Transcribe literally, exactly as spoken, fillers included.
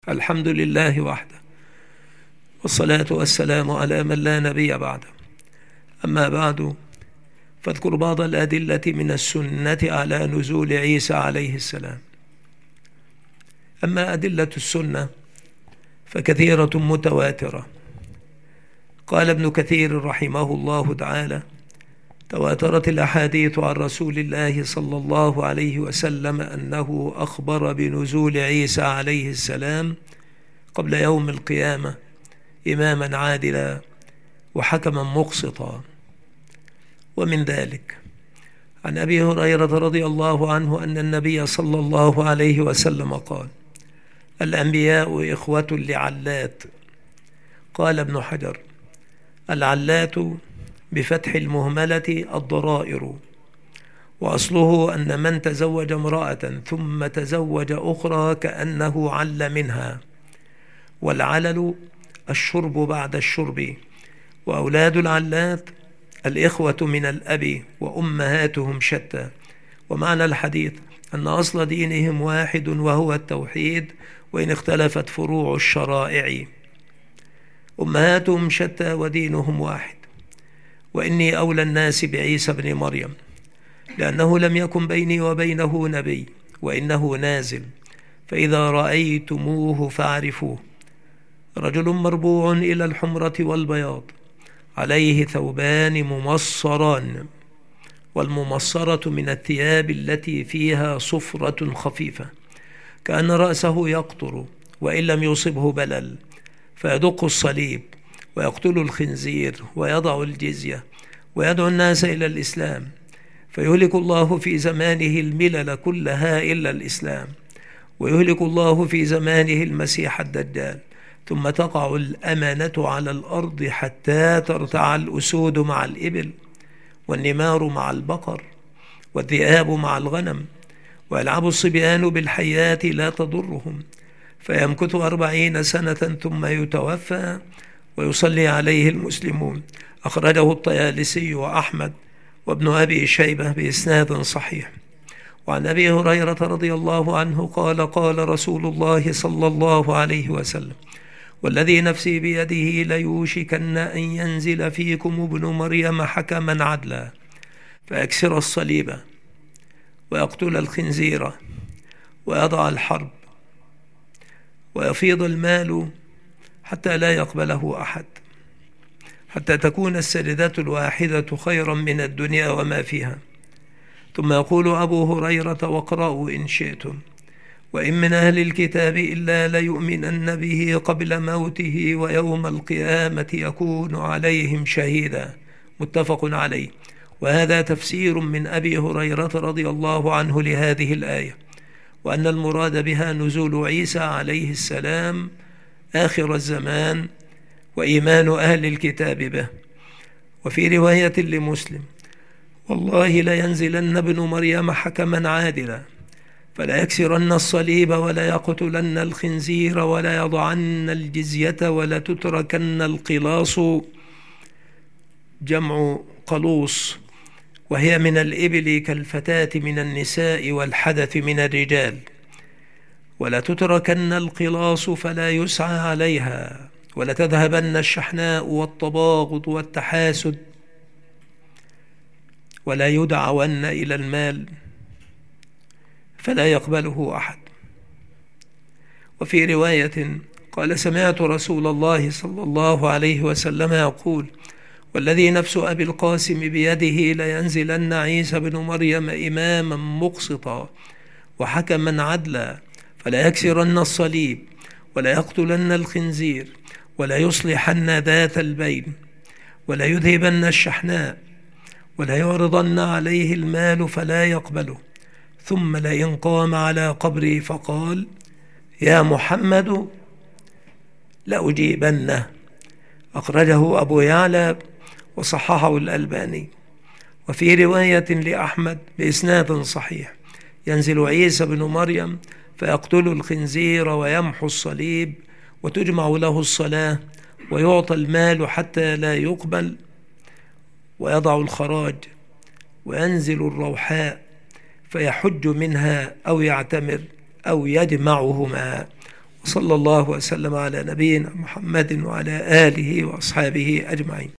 الحمد لله وحده، والصلاة والسلام على من لا نبي بعده. أما بعد، فاذكر بعض الأدلة من السنة على نزول عيسى عليه السلام. أما أدلة السنة فكثيرة متواترة. قال ابن كثير رحمه الله تعالى: تواترت الأحاديث عن رسول الله صلى الله عليه وسلم أنه أخبر بنزول عيسى عليه السلام قبل يوم القيامة إماما عادلا وحكما مقسطا. ومن ذلك عن أبي هريرة رضي الله عنه أن النبي صلى الله عليه وسلم قال: الأنبياء إخوة لعلات. قال ابن حجر: العلات بفتح المهملة الضرائر، وأصله أن من تزوج امرأة ثم تزوج أخرى كأنه عل منها، والعلل الشرب بعد الشرب، وأولاد العلات الإخوة من الأب وأمهاتهم شتى. ومعنى الحديث أن أصل دينهم واحد وهو التوحيد، وإن اختلفت فروع الشرائع. أمهاتهم شتى ودينهم واحد. وإني أولى الناس بعيسى بن مريم، لأنه لم يكن بيني وبينه نبي، وإنه نازل، فإذا رأيتموه فاعرفوه. رجل مربوع إلى الحمرة والبياض، عليه ثوبان ممصران، والممصرة من الثياب التي فيها صفرة خفيفة كأن رأسه يقطر، وإن لم يصبه بلل، فيدق الصليب ويقتل الخنزير ويضع الجزية ويدعو الناس إلى الإسلام، فيهلك الله في زمانه الملل كلها إلا الإسلام، ويهلك الله في زمانه المسيح الدجال، ثم تقع الأمانة على الأرض حتى ترتع الأسود مع الإبل، والنمار مع البقر، والذئاب مع الغنم، ويلعب الصبيان بالحيات لا تضرهم، فيمكث أربعين سنة ثم يتوفى ويصلي عليه المسلمون. أخرجه الطيالسي وأحمد وابن أبي شيبة بإسناد صحيح. وعن أبي هريرة رضي الله عنه قال: قال رسول الله صلى الله عليه وسلم: والذي نفسي بيده ليوشكن أن ينزل فيكم ابن مريم حكما عدلا، فيكسر الصليب ويقتل الخنزير ويضع الحرب ويفيض المال حتى لا يقبله أحد، حتى تكون السجدة الواحدة خيرا من الدنيا وما فيها. ثم يقول أبو هريرة: واقرأوا إن شئتم: وإن من أهل الكتاب إلا ليؤمنن به قبل موته ويوم القيامة يكون عليهم شهيدا. متفق عليه. وهذا تفسير من أبي هريرة رضي الله عنه لهذه الآية، وأن المراد بها نزول عيسى عليه السلام آخر الزمان وإيمان أهل الكتاب به. وفي رواية لمسلم: والله لينزلن ابن مريم حكما عادلا، فلا يكسرن الصليب ولا يقتلن الخنزير ولا يضعن الجزية ولا تتركن القلاص، جمع قلوص، وهي من الإبل كالفتاة من النساء والحدث من الرجال، ولا تتركن القلاص فلا يسعى عليها، ولا تذهبن الشحناء والتباغض والتحاسد، ولا يدعون إلى المال فلا يقبله أحد. وفي رواية قال: سمعت رسول الله صلى الله عليه وسلم يقول: والذي نفس أبي القاسم بيده لينزلن عيسى بن مريم إماما مقسطا وحكما عدلا، فلا يكسرن الصليب ولا يقتلن الخنزير ولا يصلحن ذات البين ولا يذهبن الشحناء ولا يعرضن عليه المال فلا يقبله، ثم لئن قام على قبري فقال: يا محمد لأجيبنه. أخرجه أبو يعلى وصححه الألباني. وفي رواية لأحمد بإسناد صحيح: ينزل عيسى بن مريم فيقتل الخنزير ويمحو الصليب، وتجمع له الصلاة، ويعطى المال حتى لا يقبل، ويضع الخراج، وينزل الروحاء فيحج منها أو يعتمر أو يجمعهما، وصلى الله وسلم على نبينا محمد وعلى آله وأصحابه أجمعين.